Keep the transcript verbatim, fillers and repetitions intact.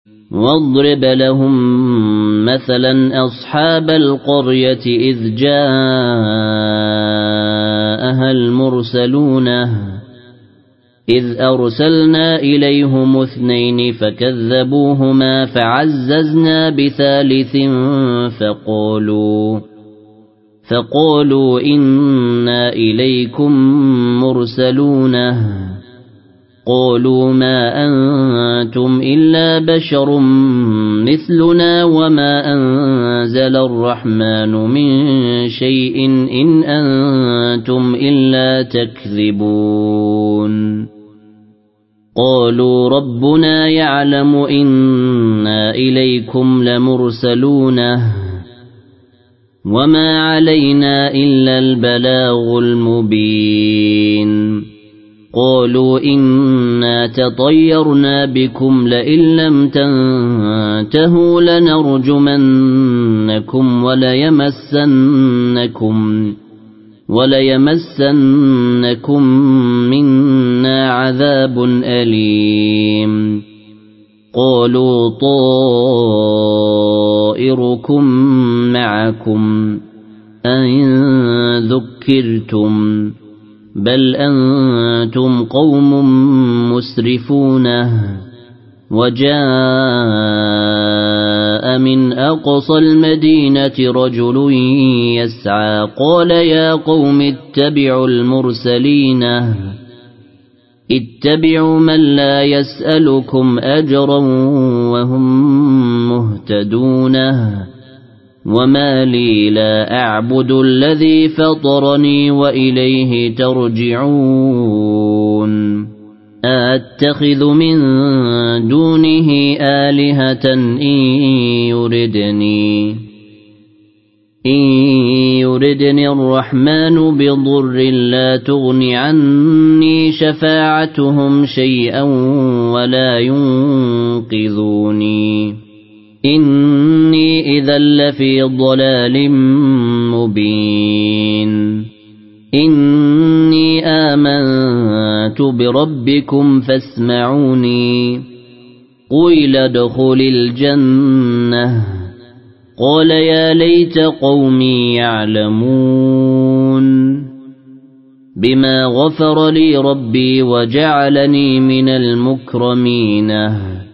واضرب لهم مثلا أصحاب القرية إذ جاءها المرسلون إذ أرسلنا إليهم اثنين فكذبوهما فعززنا بثالث فقالوا فقالوا إنا إليكم مرسلون قالوا ما أنتم إلا بشر مثلنا وما أنزل الرحمن من شيء إن أنتم إلا تكذبون قالوا ربنا يعلم إنا إليكم لمرسلون وما علينا إلا البلاغ المبين قالوا إنا تطيرنا بكم لئن لم تنتهوا لنرجمنكم وليمسنكم وليمسنكم منا عذاب أليم قالوا طائركم معكم أئن ذكرتم بل أنتم قوم مسرفون وجاء من أقصى المدينة رجل يسعى قال يا قوم اتبعوا المرسلين اتبعوا من لا يسألكم أجرا وهم مهتدون وما لي لا أعبد الذي فطرني وإليه ترجعون أتخذ من دونه آلهة إن يردني إن يردني الرحمن بضر لا تغن عني شفاعتهم شيئا ولا ينقذوني إني إذا لفي ضلال مبين إني آمنت بربكم فاسمعوني قيل ادخل الجنة قال يا ليت قومي يعلمون بما غفر لي ربي وجعلني من المكرمين